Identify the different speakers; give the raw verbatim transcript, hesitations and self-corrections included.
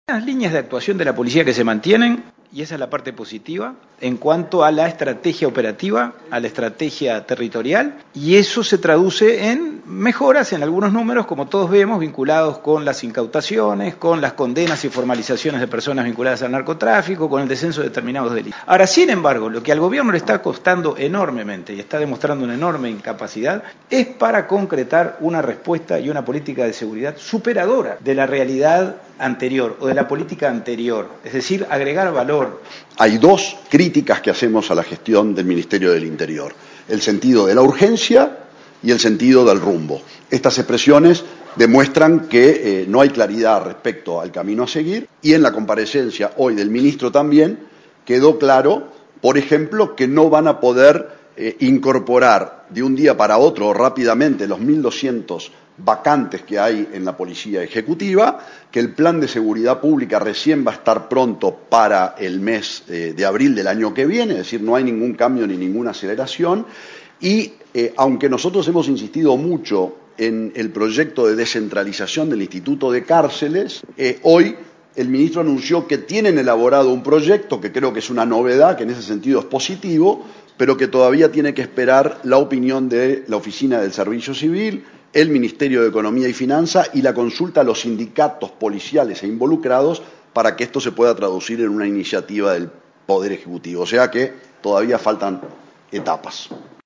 Speaker 1: Las líneas de actuación de la policía que se mantienen, y esa es la parte positiva, en cuanto a la estrategia operativa, a la estrategia territorial, y eso se traduce en mejoras en algunos números, como todos vemos, vinculados con las incautaciones, con las condenas y formalizaciones de personas vinculadas al narcotráfico, con el descenso de determinados delitos. Ahora, sin embargo, lo que al gobierno le está costando enormemente y está demostrando una enorme incapacidad es para concretar una respuesta y una política de seguridad superadora de la realidad anterior o de la política anterior, es decir, agregar valor.
Speaker 2: Hay dos críticas que hacemos a la gestión del Ministerio del Interior: el sentido de la urgencia y el sentido del rumbo. Estas expresiones demuestran que eh, no hay claridad respecto al camino a seguir, y en la comparecencia hoy del ministro también quedó claro, por ejemplo, que no van a poder eh, incorporar de un día para otro rápidamente los mil doscientos vacantes que hay en la Policía Ejecutiva, que el plan de seguridad pública recién va a estar pronto para el mes eh, de abril del año que viene, es decir, no hay ningún cambio ni ninguna aceleración, y eh, aunque nosotros hemos insistido mucho en el proyecto de descentralización del Instituto de Cárceles, eh, hoy el ministro anunció que tienen elaborado un proyecto que creo que es una novedad, que en ese sentido es positivo, pero que todavía tiene que esperar la opinión de la Oficina del Servicio Civil, el Ministerio de Economía y Finanzas y la consulta a los sindicatos policiales e involucrados para que esto se pueda traducir en una iniciativa del Poder Ejecutivo. O sea que todavía faltan etapas.